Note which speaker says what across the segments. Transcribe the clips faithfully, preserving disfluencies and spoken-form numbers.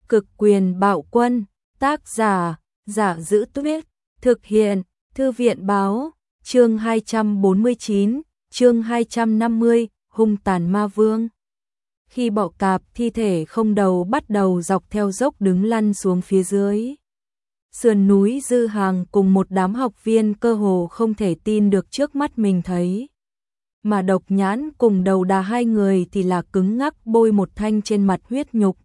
Speaker 1: Cực quyền bạo quân, tác giả, Giả Giữ Tuyết, thực hiện, Thư viện báo, chương hai trăm bốn mươi chín, chương hai trăm năm mươi, hung tàn ma vương. Khi bọ cạp thi thể không đầu bắt đầu dọc theo dốc đứng lăn xuống phía dưới. Sườn núi Dư Hàng cùng một đám học viên cơ hồ không thể tin được trước mắt mình thấy. Mà Độc Nhãn cùng Đầu Đà hai người thì là cứng ngắc bôi một thanh trên mặt huyết nhục.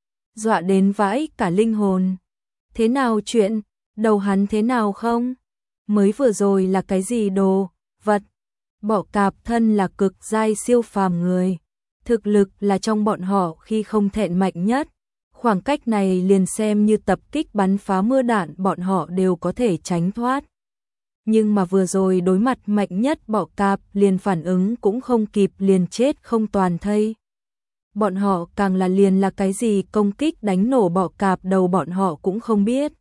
Speaker 1: Dọa đến vãi cả linh hồn. Thế nào chuyện? Đầu hắn thế nào không? Mới vừa rồi là cái gì đồ, vật? Bọ cạp thân là cực giai siêu phàm người. Thực lực là trong bọn họ khi không thẹn mạnh nhất. Khoảng cách này liền xem như tập kích bắn phá mưa đạn bọn họ đều có thể tránh thoát. Nhưng mà vừa rồi đối mặt mạnh nhất bọ cạp liền phản ứng cũng không kịp liền chết không toàn thây. Bọn họ càng là liền là cái gì công kích đánh nổ bọ cạp đầu bọn họ cũng không biết.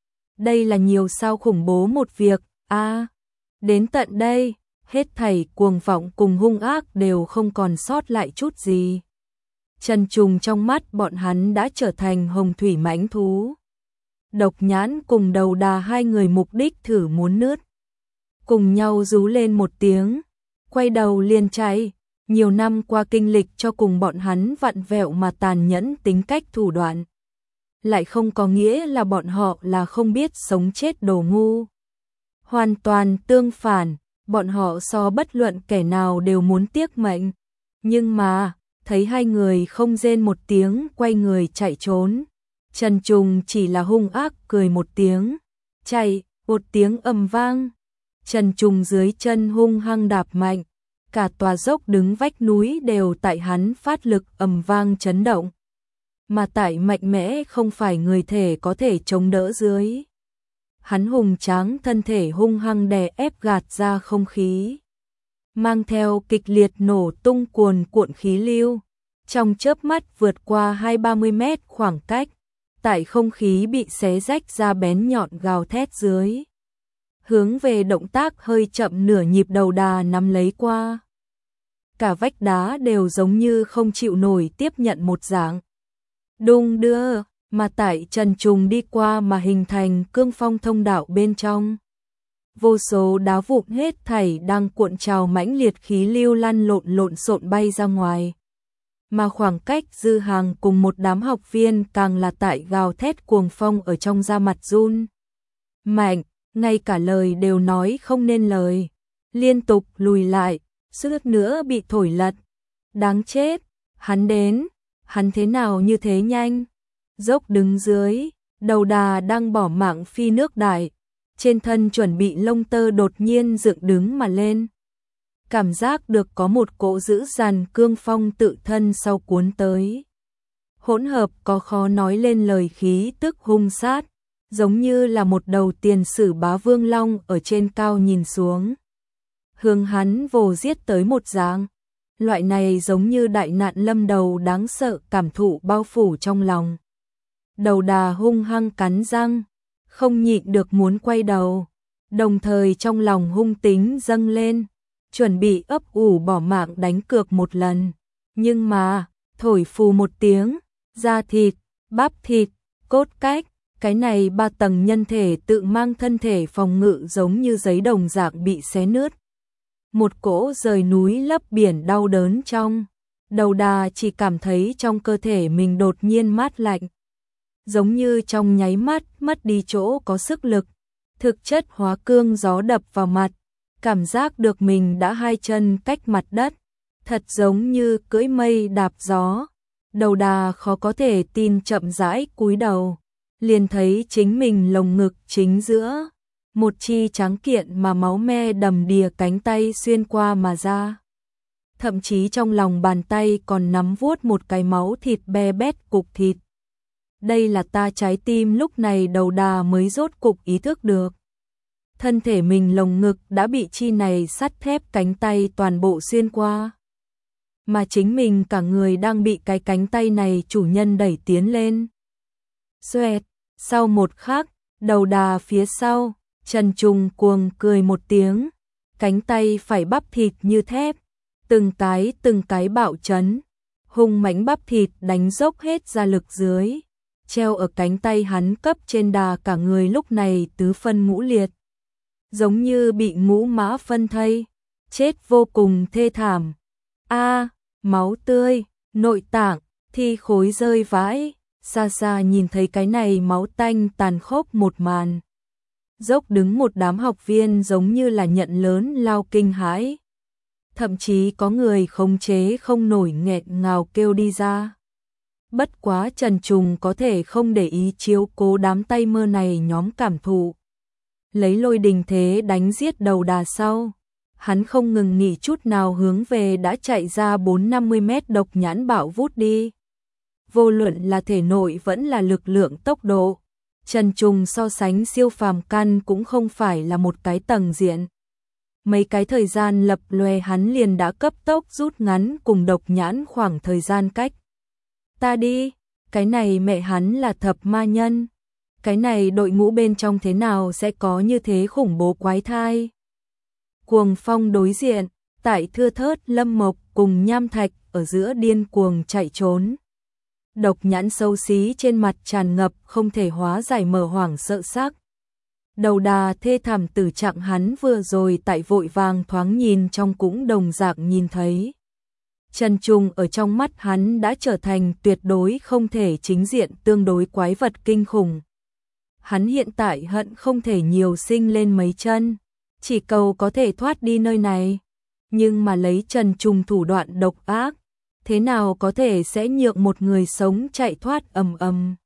Speaker 1: Đây là nhiều sao khủng bố một việc, a à, đến tận đây, hết thảy cuồng vọng cùng hung ác đều không còn sót lại chút gì. Trần trùng trong mắt bọn hắn đã trở thành hồng thủy mãnh thú. Độc Nhãn cùng Đầu Đà hai người mục đích thử muốn nướt. Cùng nhau rú lên một tiếng, quay đầu liền chạy. Nhiều năm qua kinh lịch cho cùng bọn hắn vặn vẹo mà tàn nhẫn tính cách thủ đoạn. Lại không có nghĩa là bọn họ là không biết sống chết đồ ngu. Hoàn toàn tương phản, bọn họ so bất luận kẻ nào đều muốn tiếc mệnh. Nhưng mà, thấy hai người không rên một tiếng quay người chạy trốn. Trần Trùng chỉ là hung ác cười một tiếng. Chạy, một tiếng ầm vang. Trần Trùng dưới chân hung hăng đạp mạnh. Cả tòa dốc đứng vách núi đều tại hắn phát lực ầm vang chấn động. Mà tại mạnh mẽ không phải người thể có thể chống đỡ dưới. Hắn hùng tráng thân thể hung hăng đè ép gạt ra không khí. Mang theo kịch liệt nổ tung cuồn cuộn khí lưu. Trong chớp mắt vượt qua hai ba mươi mét khoảng cách. Tại không khí bị xé rách ra bén nhọn gào thét dưới. Hướng về động tác hơi chậm nửa nhịp Đầu Đà nắm lấy qua. Cả vách đá đều giống như không chịu nổi tiếp nhận một dạng. Đung đưa, mà tại Trần Trùng đi qua mà hình thành cương phong thông đạo bên trong. Vô số đá vụn hết thảy đang cuộn trào mãnh liệt khí lưu lăn lộn lộn xộn bay ra ngoài. Mà khoảng cách Dư Hàng cùng một đám học viên càng là tại gào thét cuồng phong ở trong da mặt run. Mạnh, ngay cả lời đều nói không nên lời. Liên tục lùi lại. Suýt nữa bị thổi lật. Đáng chết, hắn đến, hắn thế nào như thế nhanh. Dốc đứng dưới, Đầu Đà đang bỏ mạng phi nước đại. Trên thân chuẩn bị lông tơ đột nhiên dựng đứng mà lên. Cảm giác được có một cỗ dữ dằn cương phong tự thân sau cuốn tới. Hỗn hợp có khó nói lên lời khí tức hung sát. Giống như là một đầu tiền sử bá vương long ở trên cao nhìn xuống. Hướng hắn vồ giết tới một dạng. Loại này giống như đại nạn lâm đầu đáng sợ cảm thụ bao phủ trong lòng. Đầu Đà hung hăng cắn răng, không nhịn được muốn quay đầu. Đồng thời trong lòng hung tính dâng lên, chuẩn bị ấp ủ bỏ mạng đánh cược một lần. Nhưng mà, thổi phù một tiếng, da thịt, bắp thịt, cốt cách, cái này ba tầng nhân thể tự mang thân thể phòng ngự giống như giấy đồng dạng bị xé nứt. Một cỗ rời núi lấp biển đau đớn trong. Đầu Đà chỉ cảm thấy trong cơ thể mình đột nhiên mát lạnh. Giống như trong nháy mắt mất đi chỗ có sức lực. Thực chất hóa cương gió đập vào mặt. Cảm giác được mình đã hai chân cách mặt đất. Thật giống như cưỡi mây đạp gió. Đầu Đà khó có thể tin chậm rãi cúi đầu. Liền thấy chính mình lồng ngực chính giữa. Một chi trắng kiện mà máu me đầm đìa cánh tay xuyên qua mà ra. Thậm chí trong lòng bàn tay còn nắm vuốt một cái máu thịt be bét cục thịt. Đây là ta trái tim lúc này Đầu Đà mới rốt cục ý thức được. Thân thể mình lồng ngực đã bị chi này sắt thép cánh tay toàn bộ xuyên qua. Mà chính mình cả người đang bị cái cánh tay này chủ nhân đẩy tiến lên. Xoẹt, sau một khắc, Đầu Đà phía sau. Trần Trùng cuồng cười một tiếng, cánh tay phải bắp thịt như thép, từng cái từng cái bạo chấn, hung mãnh bắp thịt đánh dốc hết ra lực dưới, treo ở cánh tay hắn cấp trên đà, cả người lúc này tứ phân ngũ liệt, giống như bị ngũ mã phân thây, chết vô cùng thê thảm. A, máu tươi, nội tạng, thi khối rơi vãi, xa xa nhìn thấy cái này máu tanh tàn khốc một màn. Dốc đứng một đám học viên giống như là nhận lớn lao kinh hãi. Thậm chí có người khống chế không nổi nghẹn ngào kêu đi ra. Bất quá Trần Trùng có thể không để ý chiếu cố đám tay mơ này nhóm cảm thụ. Lấy lôi đình thế đánh giết đầu đà sau. Hắn không ngừng nghỉ chút nào hướng về đã chạy ra bốn năm mươi mét độc nhãn bạo vút đi. Vô luận là thể nội vẫn là lực lượng tốc độ. Trần Trùng so sánh siêu phàm căn cũng không phải là một cái tầng diện. Mấy cái thời gian lập lòe hắn liền đã cấp tốc rút ngắn cùng độc nhãn khoảng thời gian cách. Ta đi, cái này mẹ hắn là thập ma nhân. Cái này đội ngũ bên trong thế nào sẽ có như thế khủng bố quái thai. Cuồng Phong đối diện, tại thưa thớt Lâm Mộc cùng Nham Thạch ở giữa điên cuồng chạy trốn. Độc nhãn xấu xí trên mặt tràn ngập không thể hóa giải mờ hoảng sợ sắc. Đầu đà thê thảm tử trạng hắn vừa rồi tại vội vàng thoáng nhìn trong cũng đồng dạng nhìn thấy. Trần Trùng ở trong mắt hắn đã trở thành tuyệt đối không thể chính diện tương đối quái vật kinh khủng. Hắn hiện tại hận không thể nhiều sinh lên mấy chân, chỉ cầu có thể thoát đi nơi này. Nhưng mà lấy Trần Trùng thủ đoạn độc ác, thế nào có thể sẽ nhượng một người sống chạy thoát ầm ầm.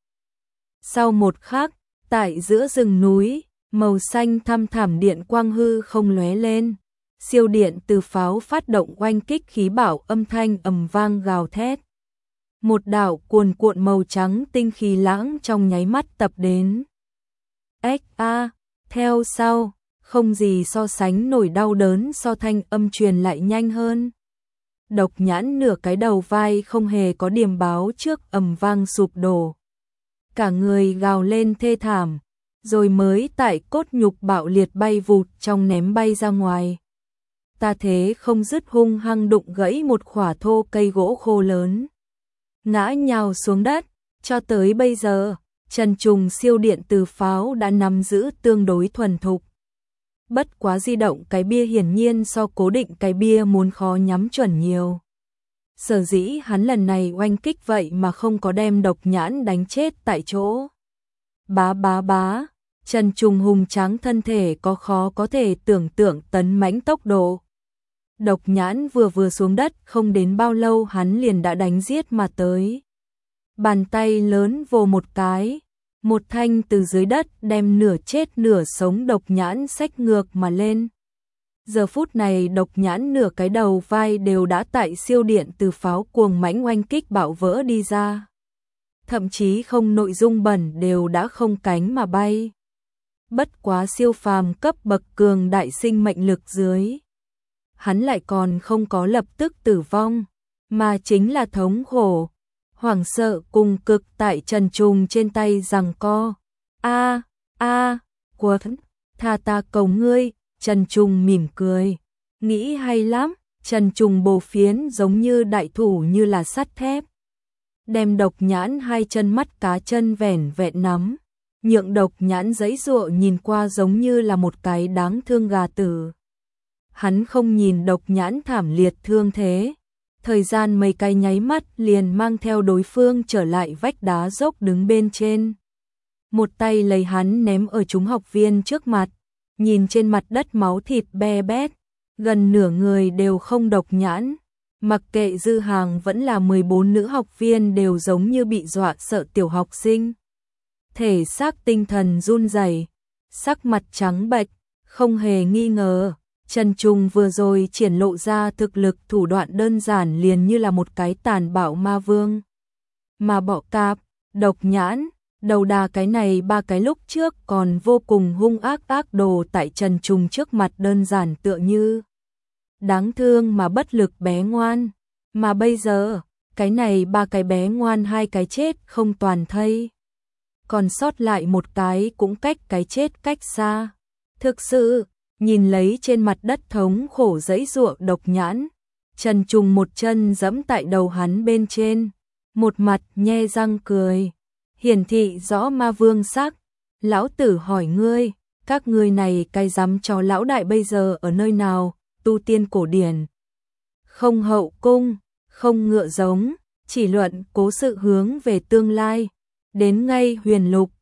Speaker 1: Sau một khắc, tại giữa rừng núi, màu xanh thăm thẳm điện quang hư không lóe lên. Siêu điện từ pháo phát động oanh kích khí bảo âm thanh ầm vang gào thét. Một đạo cuồn cuộn màu trắng tinh khí lãng trong nháy mắt tập đến. Ếch a, theo sau, không gì so sánh nổi đau đớn so thanh âm truyền lại nhanh hơn. Độc nhãn nửa cái đầu vai không hề có điểm báo trước ầm vang sụp đổ. Cả người gào lên thê thảm, rồi mới tại cốt nhục bạo liệt bay vụt trong ném bay ra ngoài. Ta thế không dứt hung hăng đụng gãy một khỏa thô cây gỗ khô lớn. Ngã nhào xuống đất, cho tới bây giờ, Trần Trùng siêu điện từ pháo đã nắm giữ tương đối thuần thục. Bất quá di động cái bia hiển nhiên so cố định cái bia muốn khó nhắm chuẩn nhiều. Sở dĩ hắn lần này oanh kích vậy mà không có đem độc nhãn đánh chết tại chỗ. Bá bá bá, Trần Trùng hùng tráng thân thể có khó có thể tưởng tượng tấn mãnh tốc độ. Độc nhãn vừa vừa xuống đất không đến bao lâu hắn liền đã đánh giết mà tới. Bàn tay lớn vồ một cái, một thanh từ dưới đất đem nửa chết nửa sống độc nhãn xách ngược mà lên. Giờ phút này độc nhãn nửa cái đầu vai đều đã tại siêu điện từ pháo cuồng mãnh oanh kích bạo vỡ đi ra. Thậm chí không nội dung bẩn đều đã không cánh mà bay. Bất quá siêu phàm cấp bậc cường đại sinh mệnh lực dưới. Hắn lại còn không có lập tức tử vong, mà chính là thống khổ, hoảng sợ cùng cực tại Trần Trùng trên tay giằng co. A, a, quật, tha ta cầu ngươi, Trần Trùng mỉm cười. Nghĩ hay lắm, Trần Trùng bổ phiến giống như đại thủ như là sắt thép. Đem độc nhãn hai chân mắt cá chân vẻn vẹn nắm, nhượng độc nhãn giãy giụa nhìn qua giống như là một cái đáng thương gà tử. Hắn không nhìn độc nhãn thảm liệt thương thế. Thời gian mấy cái nháy mắt liền mang theo đối phương trở lại vách đá dốc đứng bên trên. Một tay lấy hắn ném ở chúng học viên trước mặt, nhìn trên mặt đất máu thịt be bét, gần nửa người đều không độc nhãn. Mặc kệ dư hàng vẫn là mười bốn nữ học viên đều giống như bị dọa sợ tiểu học sinh. Thể xác tinh thần run rẩy, sắc mặt trắng bệch, không hề nghi ngờ. Trần Trùng vừa rồi triển lộ ra thực lực thủ đoạn đơn giản liền như là một cái tàn bạo ma vương. Mà bọ cạp, độc nhãn, đầu đà cái này ba cái lúc trước còn vô cùng hung ác ác đồ tại Trần Trùng trước mặt đơn giản tựa như đáng thương mà bất lực bé ngoan. Mà bây giờ, cái này ba cái bé ngoan hai cái chết không toàn thây. Còn sót lại một cái cũng cách cái chết cách xa. Thực sự, nhìn lấy trên mặt đất thống khổ giãy giụa độc nhãn, Trần Trùng một chân giẫm tại đầu hắn bên trên, một mặt nhe răng cười. hiển thị rõ ma vương sắc. Lão tử hỏi ngươi, các ngươi này cai dám cho lão đại bây giờ ở nơi nào, tu tiên cổ điển. Không hậu cung, không ngựa giống, chỉ luận cố sự hướng về tương lai. Đến ngay huyền lục,